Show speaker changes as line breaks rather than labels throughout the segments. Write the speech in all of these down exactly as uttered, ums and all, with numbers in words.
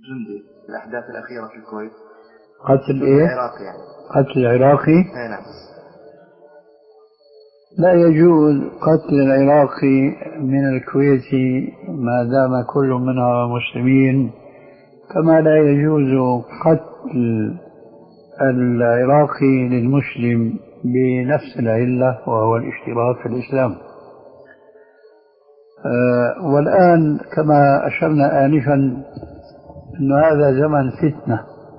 جندي في الأحداث الأخيرة في الكويت.
قتل إيه؟
العراقي يعني.
قتل العراقي؟
أي نعم.
لا يجوز قتل العراقي من الكويتي ما دام كل منها مسلمين، كما لا يجوز قتل العراقي للمسلم بنفس العلة وهو الاشتراك في الإسلام. أه والآن كما أشرنا آنفا أن هذا زمن فتنة،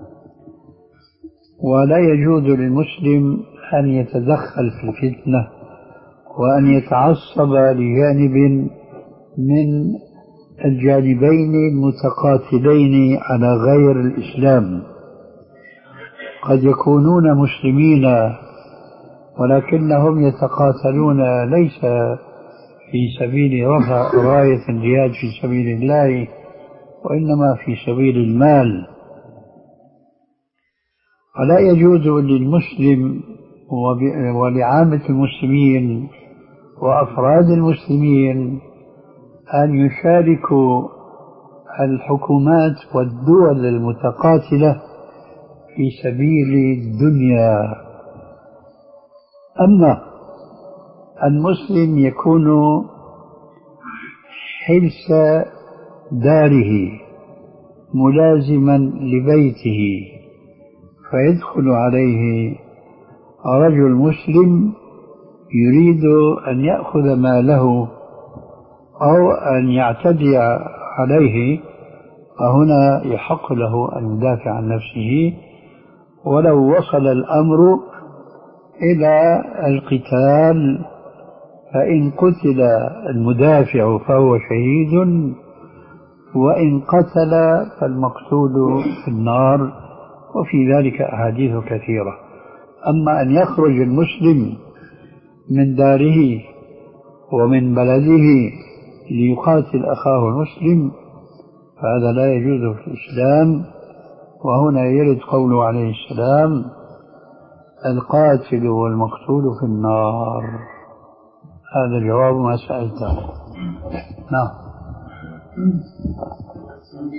ولا يجوز للمسلم أن يتدخل في الفتنة وأن يتعصب لجانب من الجانبين المتقاتلين على غير الإسلام. قد يكونون مسلمين ولكنهم يتقاتلون ليس في سبيل رفع راية الجهاد في سبيل الله، وإنما في سبيل المال. ولا يجوز للمسلم ولعامة المسلمين وأفراد المسلمين أن يشاركوا الحكومات والدول المتقاتلة في سبيل الدنيا. أما المسلم يكون حلس داره ملازما لبيته، فيدخل عليه رجل مسلم يريد أن يأخذ ماله أو أن يعتدي عليه، فهنا يحق له أن يدافع عن نفسه، ولو وصل الأمر إلى القتال فإن قتل المدافع فهو شهيد، وإن قتل فالمقتول في النار، وفي ذلك أحاديث كثيرة. أما أن يخرج المسلم من داره ومن بلده ليقاتل أخاه المسلم فهذا لا يجوز في الإسلام. وهنا يرد قوله عليه السلام: القاتل والمقتول في النار. هذا جواب ما سألته. نعم.